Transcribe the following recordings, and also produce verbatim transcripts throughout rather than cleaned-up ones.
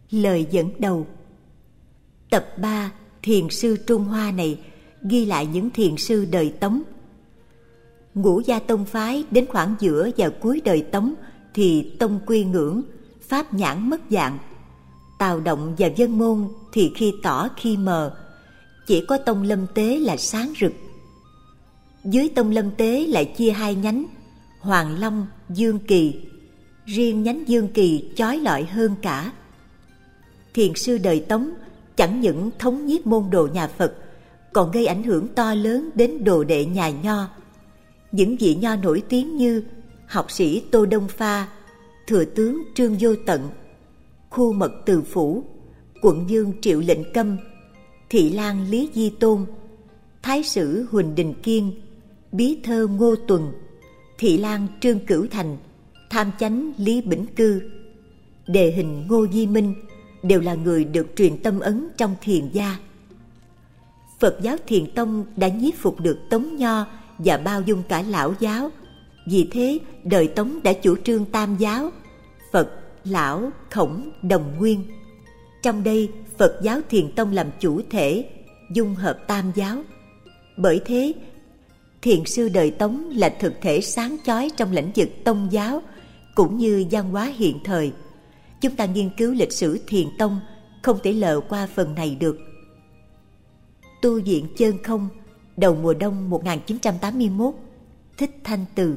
Lời dẫn đầu. Tập ba Thiền sư Trung Hoa này ghi lại những thiền sư đời Tống. Ngũ gia tông phái đến khoảng giữa và cuối đời Tống thì tông quy ngưỡng, pháp nhãn mất dạng. Tào Động và Vân Môn thì khi tỏ khi mờ, chỉ có tông Lâm Tế là sáng rực. Dưới tông Lâm Tế lại chia hai nhánh, Hoàng Long, Dương Kỳ. Riêng nhánh Dương Kỳ chói lọi hơn cả. Thiền sư đời Tống chẳng những thống nhiếp môn đồ nhà Phật, còn gây ảnh hưởng to lớn đến đồ đệ nhà Nho. Những vị Nho nổi tiếng như học sĩ Tô Đông Pha, thừa tướng Trương Vô Tận, khu mật Từ Phủ, quận vương Triệu Lệnh Câm, thị lang Lý Di Tôn, thái sử Huỳnh Đình Kiên, bí thơ Ngô Tuần, thị lang Trương Cửu Thành, tham chánh Lý Bỉnh Cư, đề hình Ngô Di Minh đều là người được truyền tâm ấn trong thiền gia. Phật giáo Thiền Tông đã nhiếp phục được Tống Nho và bao dung cả Lão giáo. Vì thế đời Tống đã chủ trương tam giáo: Phật, Lão, Khổng, Đồng Nguyên. Trong đây Phật giáo Thiền Tông làm chủ thể, dung hợp tam giáo. Bởi thế thiền sư đời Tống là thực thể sáng chói trong lĩnh vực tông giáo cũng như văn hóa hiện thời. Chúng ta nghiên cứu lịch sử Thiền Tông không thể lờ qua phần này được. Tu viện Chơn Không, đầu mùa đông một nghìn chín trăm tám mươi mốt, Thích Thanh Từ.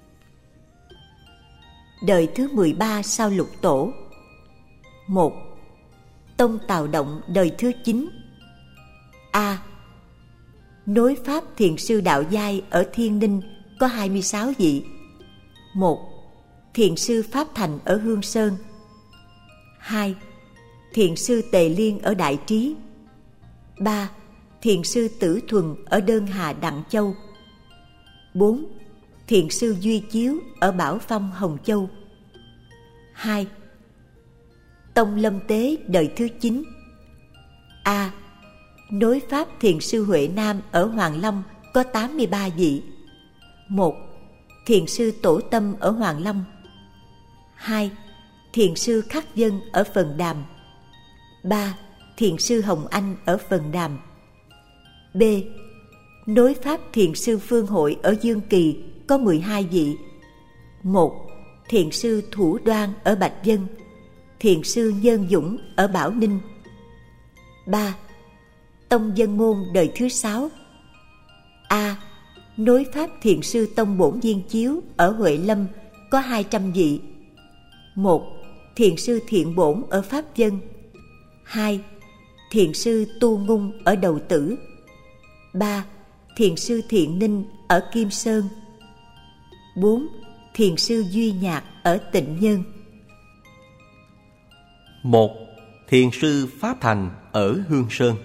Đời thứ mười ba sau Lục Tổ. Một. Tông Tào Động đời thứ chín. A. Nối pháp thiền sư đạo giai ở Thiên Ninh có hai mươi sáu vị. Một. Thiền sư Pháp Thành ở Hương Sơn. Hai. Thiền sư Tề Liên ở Đại Trí. Ba. Thiền sư Tử Thuần ở Đơn Hà Đặng Châu. Bốn. Thiền sư Duy Chiếu ở Bảo Phong Hồng Châu. Hai. Tông Lâm Tế đời thứ chín. A. Nối pháp thiền sư Huệ Nam ở Hoàng Long có tám mươi ba vị. Một. Thiền sư Tổ Tâm ở Hoàng Long. Hai. Thiền sư Khắc Dân ở Phần Đàm. Ba. Thiền sư Hồng Anh ở Phần Đàm. B. Nối pháp thiền sư Phương Hội ở Dương Kỳ có mười hai vị. Một. Thiền sư Thủ Đoan ở Bạch Vân. Thiền sư Nhân Dũng ở Bảo Ninh. Ba. Tông Dân Môn đời thứ sáu. A. Nối pháp thiền sư Tông Bổn Viên Chiếu ở Huệ Lâm có hai trăm vị. Một. Thiền sư Thiện Bổn ở Pháp Vân. Hai. Thiền sư Tu Ngung ở Đầu Tử. Ba. Thiền sư Thiện Ninh ở Kim Sơn. Bốn. Thiền sư Duy Nhạc ở Tịnh Nhân. Một. Thiền sư Pháp Thành ở Hương Sơn.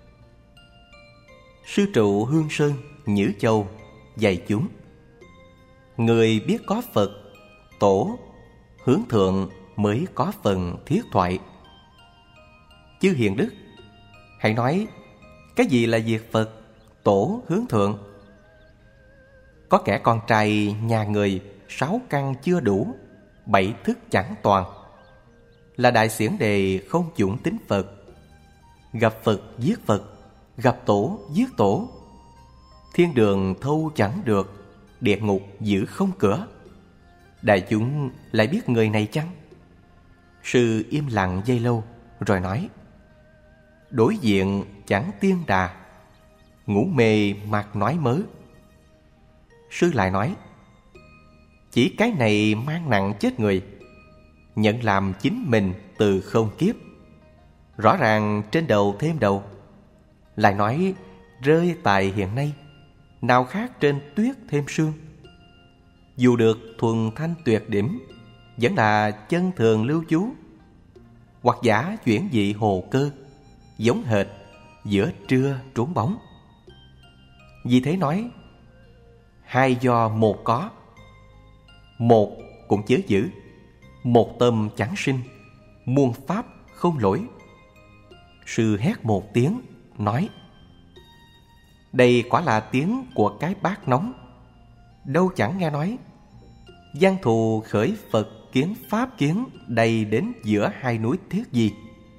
Sư trụ Hương Sơn, Nhữ Châu dạy chúng: người biết có Phật, Tổ, hướng thượng mới có phần thiết thoại. Chư hiền đức, hãy nói cái gì là việc Phật, Tổ, hướng thượng? Có kẻ con trai nhà người sáu căn chưa đủ, bảy thức chẳng toàn, là đại xiển đề không chủng tính Phật. Gặp Phật giết Phật, gặp Tổ giết Tổ. Thiên đường thâu chẳng được, địa ngục giữ không cửa. Đại chúng lại biết người này chăng? Sư im lặng giây lâu rồi nói: đối diện chẳng tiên đà, ngủ mê mạc nói mớ. Sư lại nói: chỉ cái này mang nặng chết người, nhận làm chính mình từ không kiếp. Rõ ràng trên đầu thêm đầu. Lại nói rơi tài hiện nay, nào khác trên tuyết thêm sương. Dù được thuần thanh tuyệt điểm, vẫn là chân thường lưu trú. Hoặc giả chuyển dị hồ cơ, giống hệt giữa trưa trốn bóng. Vì thế nói hai do một có, một cũng chớ giữ, một tâm chẳng sinh, muôn pháp không lỗi. Sư hét một tiếng nói: đây quả là tiếng của cái bát nóng. Đâu chẳng nghe nói giang thù khởi Phật kiến pháp kiến, đầy đến giữa hai núi Thiết Di.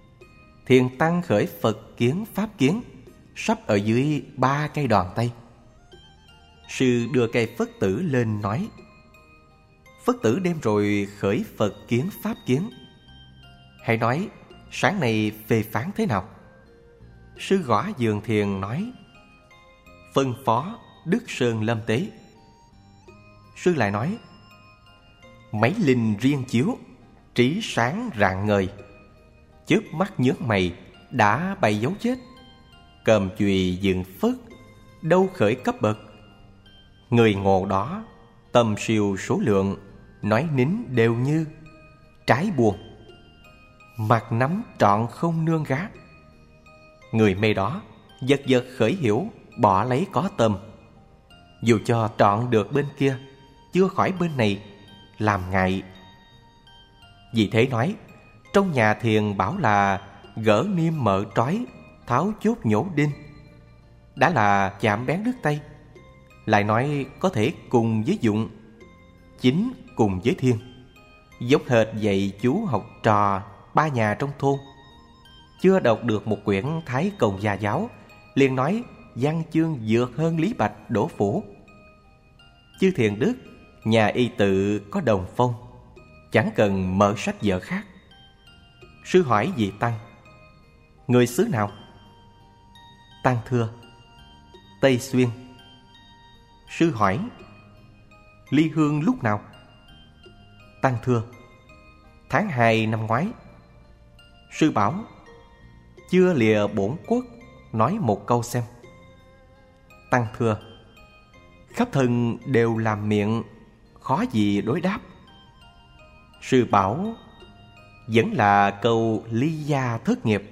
Thiền tăng khởi Phật kiến Pháp kiến, sắp ở dưới ba cây đòn tay. Sư đưa cây Phất tử lên nói: Phất tử đêm rồi khởi Phật kiến Pháp kiến, hãy nói sáng nay phê phán thế nào? Sư gõ giường thiền nói: Phân phó Đức Sơn Lâm Tế. Sư lại nói: Mấy linh riêng chiếu, trí sáng rạng ngời, chớp mắt nhướng mày, đã bày dấu chết. Cầm chùy dựng phất, đâu khởi cấp bậc. Người ngộ đó, tầm siêu số lượng, nói nín đều như trái buồn. Mặt nắm trọn không nương gá. Người mê đó, giật giật khởi hiểu, bỏ lấy có tâm. Dù cho trọn được bên kia, chưa khỏi bên này, làm ngại. Vì thế nói, trong nhà thiền bảo là gỡ niêm mở trói, tháo chốt nhổ đinh, đã là chạm bén đứt tay. Lại nói có thể cùng với dụng, chính cùng với thiên, giống hệt dạy chú học trò ba nhà trong thôn. Chưa đọc được một quyển Thái Công Gia Giáo, liền nói văn chương vượt hơn Lý Bạch Đỗ Phủ. Chư thiền đức, nhà y tự có đồng phong, chẳng cần mở sách vở khác. Sư hỏi vị tăng: Người xứ nào? Tăng thưa: Tây Xuyên. Sư hỏi: Ly hương lúc nào? Tăng thưa: Tháng hai năm ngoái. Sư bảo: Chưa lìa bổn quốc, nói một câu xem. Tăng thưa: Khắp thân đều làm miệng, khó gì đối đáp. Sư bảo: Vẫn là câu ly gia thất nghiệp.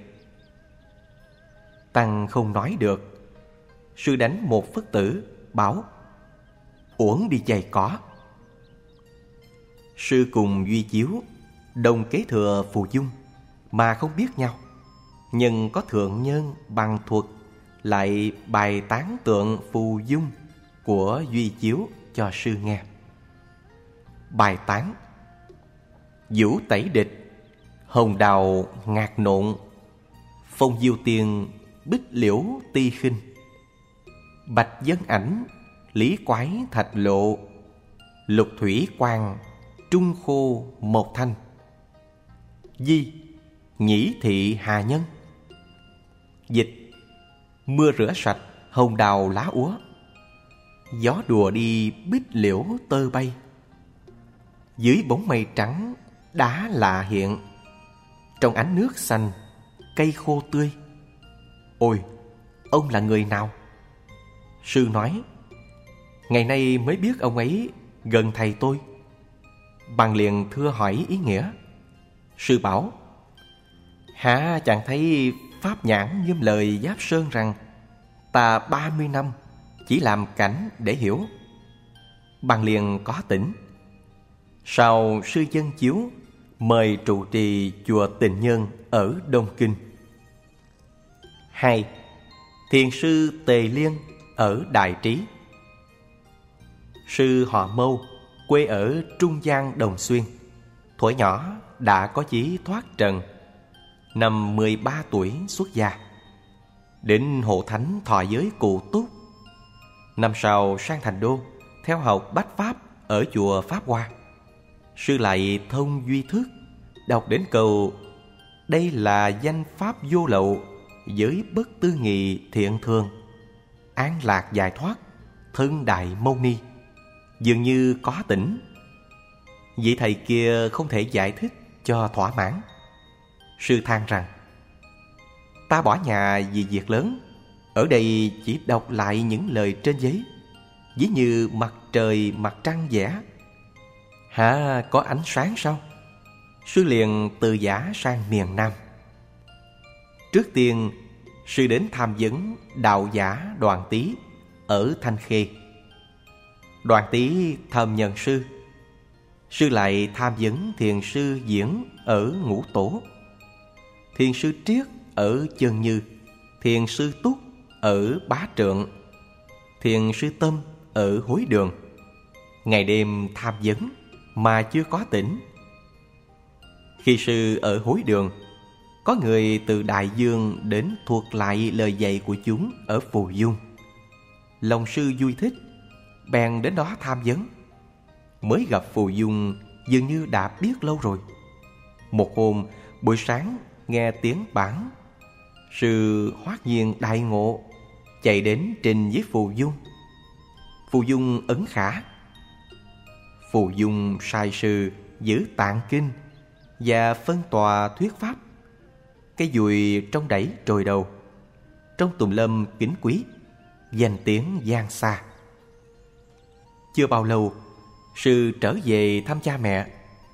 Tăng không nói được. Sư đánh một phất tử, bảo: Uổng đi chày cỏ. Sư cùng Duy Chiếu đồng kế thừa phù dung mà không biết nhau, nhưng có thượng nhân bằng thuật lại bài tán tượng phù dung của Duy Chiếu cho sư nghe. Bài tán: Vũ tẩy địch, hồng đào ngạc nộn, phong diêu tiền bích liễu ti khinh, bạch dân ảnh lý quái thạch lộ, lục thủy quang trung khô một thanh, di nhĩ thị hà nhân. Dịch: Mưa rửa sạch hồng đào lá úa, gió đùa đi bích liễu tơ bay. Dưới bóng mây trắng đá lạ hiện, trong ánh nước xanh cây khô tươi. Ôi, ông là người nào? Sư nói: Ngày nay mới biết ông ấy gần thầy tôi. Bằng liền thưa hỏi ý nghĩa. Sư bảo: Hả chẳng thấy pháp nhãn nghiêm lời Giáp Sơn rằng ta ba mươi năm chỉ làm cảnh để hiểu. Bằng liền có tỉnh. Sau sư Dân Chiếu mời trụ trì chùa Tình Nhân ở Đông Kinh. Hai. Thiền sư Tề Liên ở Đại Trí. Sư họ Mâu, quê ở Trung Giang Đồng Xuyên. Thuở nhỏ đã có chí thoát trần. Năm mười ba tuổi xuất gia, đến hộ thánh thọ giới Cụ Túc. Năm sau sang thành đô, theo học bách pháp ở chùa Pháp Hoa. Sư lại thông duy thức, đọc đến câu: Đây là danh pháp vô lậu, giới bất tư nghị thiện thường, an lạc giải thoát, thân đại mâu ni. Dường như có tỉnh. Vị thầy kia không thể giải thích cho thỏa mãn. Sư than rằng: Ta bỏ nhà vì việc lớn, ở đây chỉ đọc lại những lời trên giấy, ví như mặt trời mặt trăng vẽ. Hả có ánh sáng sao? Sư liền từ giả sang miền Nam. Trước tiên, sư đến tham vấn đạo giả Đoàn Tý ở Thanh Khê. Đoàn Tý thầm nhận sư. Sư lại tham vấn thiền sư Diễn ở Ngũ Tổ, thiền sư Triết ở Chân Như, thiền sư Túc ở Bá Trượng, thiền sư Tâm ở Hối Đường. Ngày đêm tham vấn mà chưa có tỉnh. Khi sư ở Hối Đường, Có người từ đại dương đến thuật lại lời dạy của chúng ở Phù Dung. Lòng sư vui thích, bèn đến đó tham vấn. Mới gặp Phù Dung dường như đã biết lâu rồi. Một hôm buổi sáng nghe tiếng bản, sư hoát nhiên đại ngộ, chạy đến trình với Phù Dung. Phù Dung ấn khả. Phù Dung sai sư giữ tạng kinh và phân tòa thuyết pháp. Cái dùi trong đẩy trồi đầu, trong tùng lâm kính quý, danh tiếng vang xa. Chưa bao lâu, sư trở về thăm cha mẹ.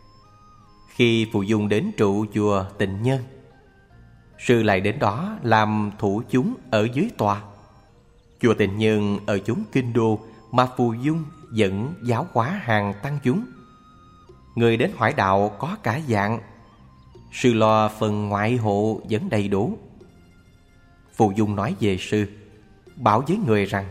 Khi Phù Dung đến trụ chùa Tịnh Nhân, sư lại đến đó làm thủ chúng ở dưới tòa. Chùa Tịnh Nhân ở chốn kinh đô mà Phù Dung dẫn giáo hóa hàng tăng chúng. Người đến hỏi đạo có cả dạng, sư lo phần ngoại hộ vẫn đầy đủ. Phù Dung nói về sư, bảo với người rằng: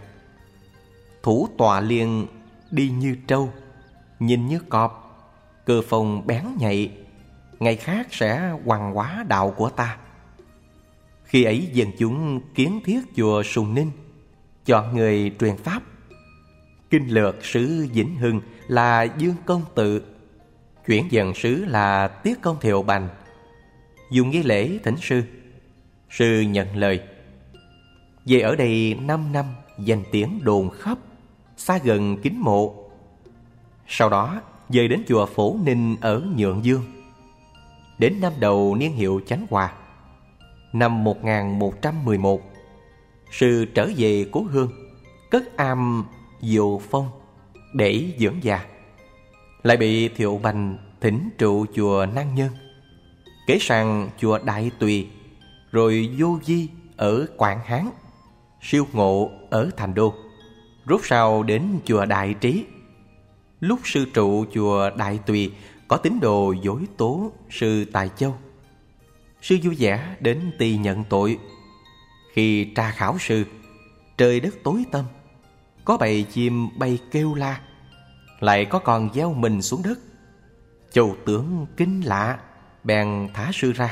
thủ tọa liên đi như trâu, nhìn như cọp, cơ phong bén nhạy, ngày khác sẽ hoằng hóa đạo của ta. Khi ấy dân chúng kiến thiết chùa Sùng Ninh, chọn người truyền pháp. Kinh lược sứ Vĩnh Hưng là Dương Công Tự, chuyển dần sứ là Tiết Công Thiệu Bành, dùng nghi lễ thỉnh sư. Sư nhận lời. Về ở đây năm năm, danh tiếng đồn khắp, xa gần kính mộ. Sau đó về đến chùa Phổ Ninh ở Nhượng Dương. Đến năm đầu niên hiệu Chánh Hòa, năm một nghìn một trăm mười một, sư trở về cố hương, cất am Diệu Phong để dưỡng già. Lại bị Thiệu Bành thỉnh trụ chùa Năng Nhân, kế sang chùa Đại Tùy, rồi Vô Di ở Quảng Hán, Siêu Ngộ ở Thành Đô, rốt sau đến chùa Đại Trí. Lúc sư trụ chùa Đại Tùy, có tín đồ dối tố sư Tài Châu. Sư vui vẻ đến tỳ nhận tội. Khi tra khảo sư, trời đất tối tăm, có bầy chim bay kêu la, lại có con gieo mình xuống đất. Châu tướng kinh lạ, bèn thả sư ra.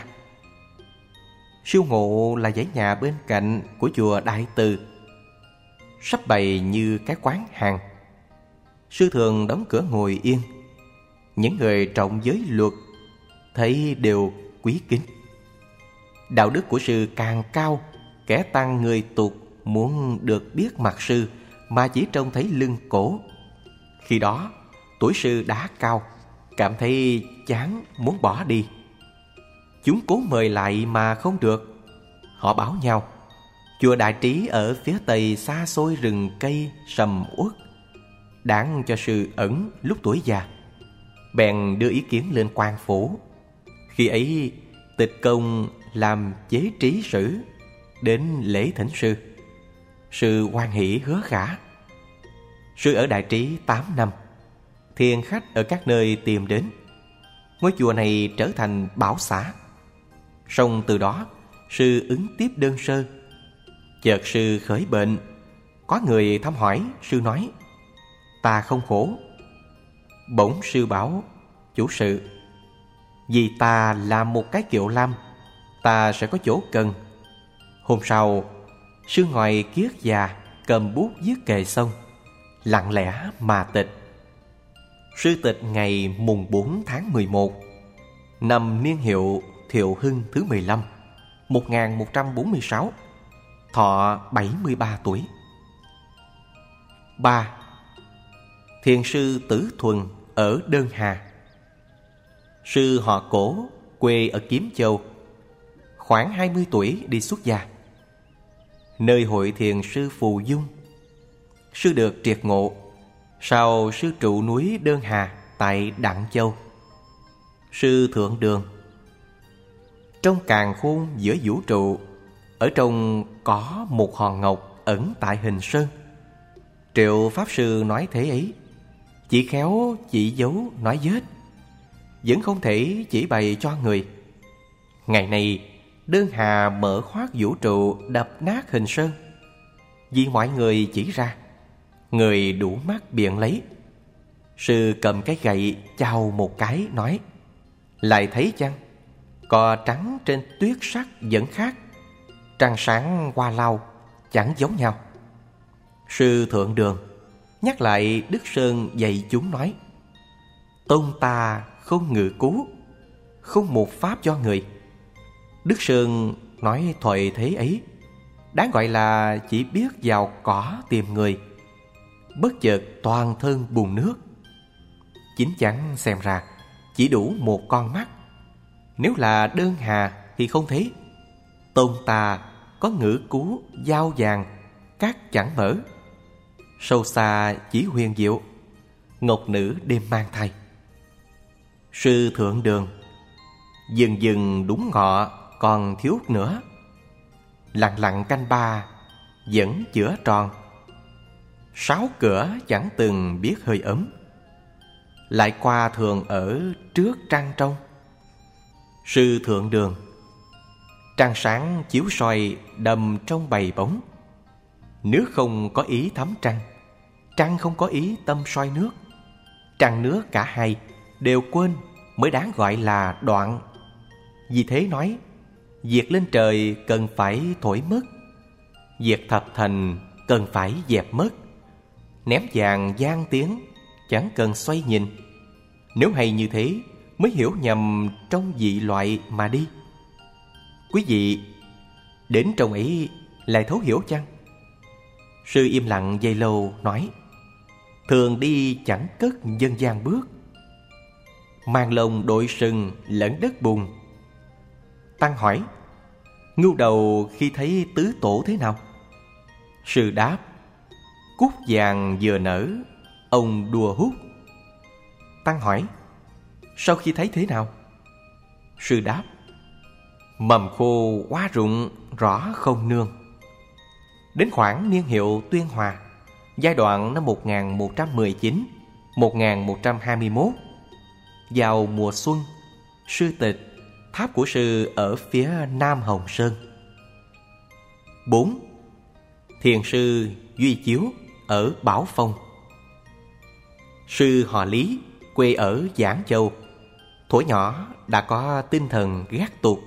Siêu Ngộ là dãy nhà bên cạnh của chùa Đại Từ, sắp bày như cái quán hàng. Sư thường đóng cửa ngồi yên. Những người trọng giới luật thấy đều quý kính. Đạo đức của sư càng cao, kẻ tăng người tục muốn được biết mặt sư mà chỉ trông thấy lưng cổ. Khi đó tuổi sư đã cao, cảm thấy chán muốn bỏ đi. Chúng cố mời lại mà không được. Họ bảo nhau, chùa Đại Trí ở phía tây xa xôi rừng cây sầm uất, đáng cho sư ẩn lúc tuổi già. Bèn đưa ý kiến lên quan phủ. Khi ấy Tịch Công làm chế trí sử, đến lễ thỉnh sư. Sư hoan hỷ hứa khả. Sư ở Đại Trí tám năm, thiền khách ở các nơi tìm đến. Ngôi chùa này trở thành bảo xã. Song từ đó sư ứng tiếp đơn sơ. Chợt sư khởi bệnh, có người thăm hỏi. Sư nói: ta không khổ. Bỗng sư bảo chủ sự: vì ta làm một cái kiệu lam, ta sẽ có chỗ cần. Hôm sau, sư ngồi kiết già, cầm bút viết kệ xong, lặng lẽ mà tịch. Sư tịch ngày mùng bốn tháng mười một, năm niên hiệu Thiệu Hưng thứ mười lăm, một nghìn một trăm bốn mươi sáu, thọ bảy mươi ba tuổi. Ba. Thiền sư Tử Thuần ở Đơn Hà. Sư họ Cổ, quê ở Kiếm Châu, khoảng hai mươi tuổi đi xuất gia. Nơi hội thiền sư Phù Dung, sư được triệt ngộ. Sau sư trụ núi Đơn Hà tại Đặng Châu. Sư Thượng Đường. Trong càn khôn giữa vũ trụ, ở trong có một hòn ngọc ẩn tại hình sơn. Triệu Pháp Sư nói thế ấy, chỉ khéo chỉ dấu nói vết, vẫn không thể chỉ bày cho người. Ngày nay Đơn Hà mở khoác vũ trụ đập nát hình sơn. Vì mọi người chỉ ra, người đủ mắt biện lấy. Sư cầm cái gậy chào một cái nói: lại thấy chăng? Cò trắng trên tuyết sắc vẫn khác, trăng sáng hoa lau chẳng giống nhau. Sư Thượng Đường nhắc lại Đức Sơn dạy chúng nói: Tôn ta không ngự cứu, không một pháp cho người. Đức Sơn nói thoại thế ấy đáng gọi là chỉ biết vào cỏ tìm người, bất chợt toàn thân bùn nước. Chính chắn xem ra chỉ đủ một con mắt, nếu là đơn hà thì không thấy. Tôn ta có ngữ cú dao vàng, cát chẳng mở, sâu xa chỉ huyền diệu, ngọc nữ đêm mang thai. Sư Thượng Đường dừng dừng đúng ngọ còn thiếu nữa, lặng lặng canh ba vẫn chữa tròn. Sáu cửa chẳng từng biết hơi ấm, lại qua thường ở trước trăng trong. Sư Thượng Đường trăng sáng chiếu soi đầm trong bầy bóng. Nước không có ý thấm trăng, trăng không có ý tâm soi nước. Trăng nước cả hai đều quên mới đáng gọi là đoạn. Vì thế nói việc lên trời cần phải thổi mất, việc thập thành cần phải dẹp mất. Ném vàng gian tiếng chẳng cần xoay nhìn. Nếu hay như thế mới hiểu nhầm trong dị loại mà đi. Quý vị đến trong ấy lại thấu hiểu chăng? Sư im lặng giây lâu nói: Thường đi chẳng cất dân gian bước, mang lông đội sừng lẫn đất bùn. Tăng hỏi: Ngưu đầu khi thấy tứ tổ thế nào? Sư đáp: Cúc vàng vừa nở, ông đùa hút. Tăng hỏi: Sau khi thấy thế nào? Sư đáp: Mầm khô quá rụng, rõ không nương. Đến khoảng niên hiệu Tuyên Hòa, giai đoạn năm một nghìn một trăm mười chín đến một nghìn một trăm hai mươi mốt, vào mùa xuân, sư tịch, tháp của sư ở phía Nam Hồng Sơn. Bốn. Thiền sư Duy Chiếu ở Bảo Phong. Sư họ Lý, quê ở Giảng Châu, thuở nhỏ đã có tinh thần gác tục.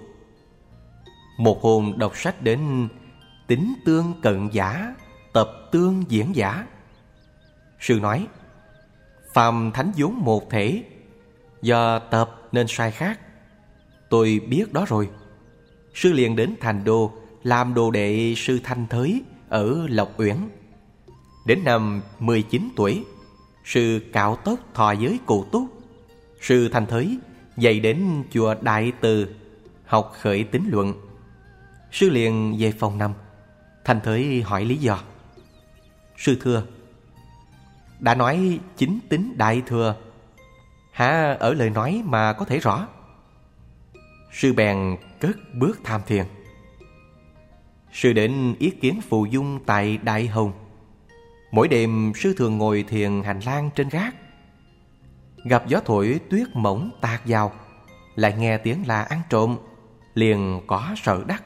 Một hôm đọc sách đến tính tương cận giả, tập tương diễn giả. Sư nói: Phàm thánh vốn một thể, do tập nên sai khác. Tôi biết đó rồi. Sư liền đến Thành Đô làm đồ đệ sư Thanh Thới ở Lộc Uyển. Đến năm mười chín tuổi, sư cạo tóc thọ giới Cụ Túc. Sư Thanh Thới dạy đến chùa Đại Từ học khởi tín luận. Sư liền về phòng năm. Thanh Thới hỏi lý do. Sư thưa: Đã nói chính tính đại thừa, hả ở lời nói mà có thể rõ. Sư bèn cất bước tham thiền. Sư đến ý kiến Phù Dung tại Đại Hồng. Mỗi đêm sư thường ngồi thiền hành lang trên gác. Gặp gió thổi tuyết mỏng tạt vào, lại nghe tiếng là ăn trộm, liền có sợ đắc.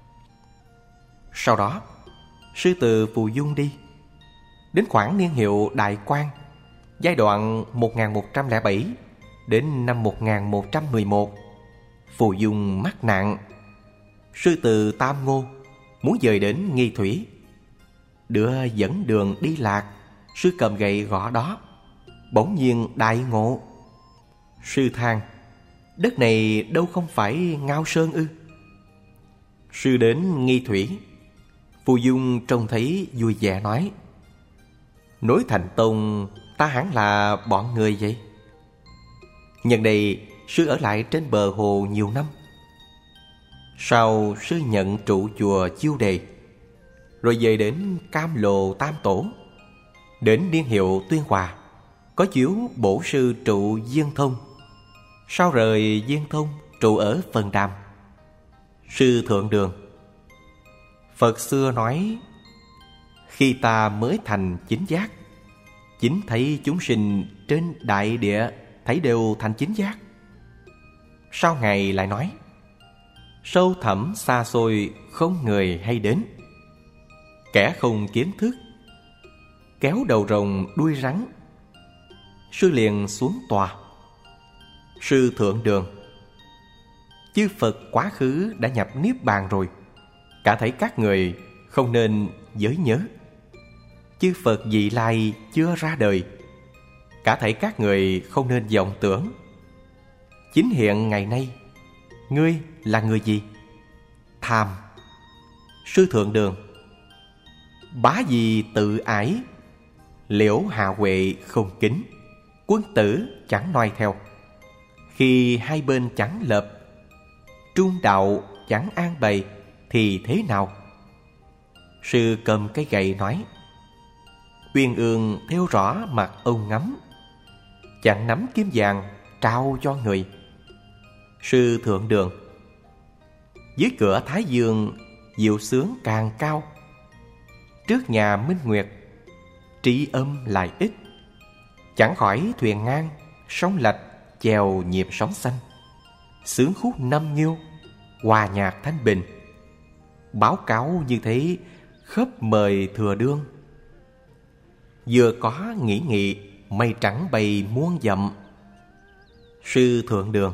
Sau đó sư từ Phù Dung đi. Đến khoảng niên hiệu Đại Quang, giai đoạn một nghìn một trăm lẻ bảy đến năm một nghìn một trăm mười một, Phù Dung mắc nạn. Sư từ Tam Ngô muốn dời đến Nghi Thủy. Đưa dẫn đường đi lạc, sư cầm gậy gõ đó, bỗng nhiên đại ngộ. Sư than: Đất này đâu không phải Ngao Sơn ư? Sư đến Nghi Thủy. Phù Dung trông thấy vui vẻ nói: Nối thành tông ta hẳn là bọn người vậy. Nhân đây sư ở lại trên bờ hồ nhiều năm. Sau sư nhận trụ chùa Chiêu Đề, rồi về đến Cam Lồ Tam Tổ. Đến niên hiệu Tuyên Hòa, có chiếu bổ sư trụ Diên Thông. Sau rời Diên Thông trụ ở Phần Đàm. Sư Thượng Đường: Phật xưa nói: Khi ta mới thành chính giác, chính thấy chúng sinh trên đại địa thấy đều thành chính giác. Sau ngày lại nói: Sâu thẳm xa xôi không người hay đến. Kẻ không kiến thức, kéo đầu rồng đuôi rắn. Sư liền xuống tòa. Sư Thượng Đường: Chư Phật quá khứ đã nhập Niết Bàn rồi. Cả thảy các người không nên giới nhớ. Chư Phật vị lai chưa ra đời. Cả thảy các người không nên vọng tưởng. Chính hiện ngày nay, ngươi là người gì? Tham. Sư Thượng Đường: Bá gì tự ái, liễu hạ huệ không kính, quân tử chẳng noi theo. Khi hai bên chẳng lập, trung đạo chẳng an bày, thì thế nào? Sư cầm cái gậy nói: Uyên ương theo rõ mặt ông ngắm, chẳng nắm kiếm vàng trao cho người. Sư Thượng Đường: Dưới cửa Thái Dương diệu sướng càng cao, trước nhà Minh Nguyệt trí âm lại ít. Chẳng khỏi thuyền ngang sóng lạch, chèo nhịp sóng xanh. Sướng khúc năm nghiêu, hòa nhạc thanh bình. Báo cáo như thế khắp mời thừa đương. Vừa có nghĩ nghị, mây trắng bay muôn dặm. Sư Thượng Đường: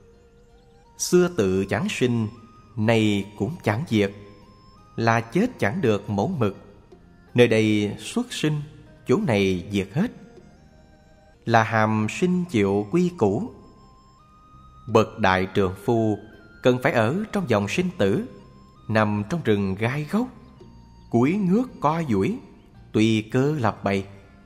Xưa tự chẳng sinh, nay cũng chẳng diệt. Là chết chẳng được mẫu mực, nơi đây xuất sinh, chỗ này diệt hết. Là hàm sinh chịu quy củ. Bậc đại trượng phu cần phải ở trong dòng sinh tử, nằm trong rừng gai gốc, cúi ngước co duỗi, tùy cơ lập bày.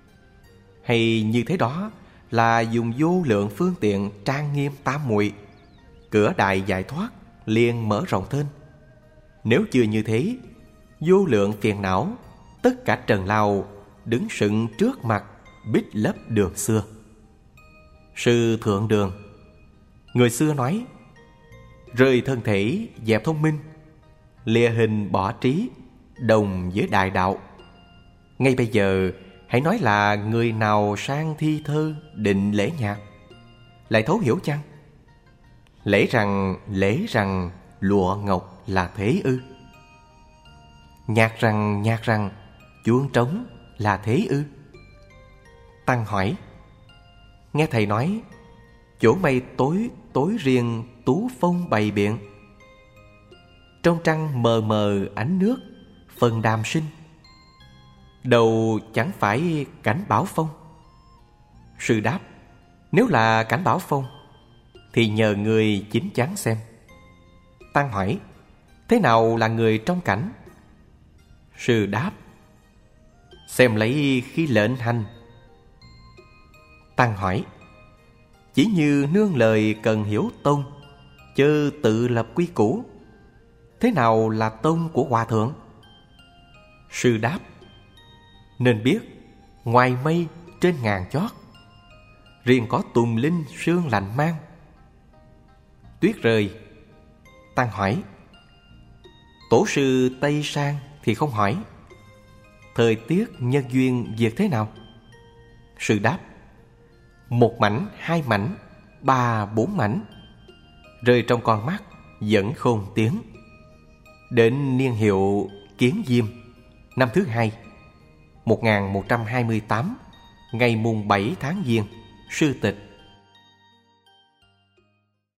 Hay như thế đó là dùng vô lượng phương tiện trang nghiêm tam muội, cửa đại giải thoát liền mở rộng thêm. Nếu chưa như thế, vô lượng phiền não, tất cả trần lao đứng sừng trước mặt, bít lấp đường xưa. Sư Thượng Đường: Người xưa nói, rời thân thể dẹp thông minh, lìa hình bỏ trí, đồng với đại đạo. Ngay bây giờ hãy nói là người nào sang thi thơ định lễ nhạc, lại thấu hiểu chăng? Lễ rằng, lễ rằng lụa ngọc là thế ư? Nhạc rằng, nhạc rằng chuông trống là thế ư? Tăng hỏi: Nghe thầy nói, chỗ mây tối tối riêng tú phong bày biện, trong trăng mờ mờ ánh nước phần đàm sinh, đầu chẳng phải cảnh bảo phong? Sư đáp: Nếu là cảnh bảo phong thì nhờ người chín chắn xem. Tăng hỏi: Thế nào là người trong cảnh? Sư đáp: Xem lấy khi lệnh hành. Tăng hỏi: Chỉ như nương lời cần hiểu tông, chớ tự lập quy củ. Thế nào là tông của hòa thượng? Sư đáp: Nên biết ngoài mây trên ngàn chót, riêng có tùng linh sương lạnh mang. Tuyết rơi. Tăng hỏi: Tổ sư Tây Sang thì không hỏi, thời tiết nhân duyên việc thế nào? Sư đáp: Một mảnh, hai mảnh, ba, bốn mảnh, rơi trong con mắt vẫn khôn tiếng. Đến niên hiệu Kiến Diêm, năm thứ hai, một nghìn một trăm hai mươi tám, ngày mùng bảy tháng Giêng, sư tịch.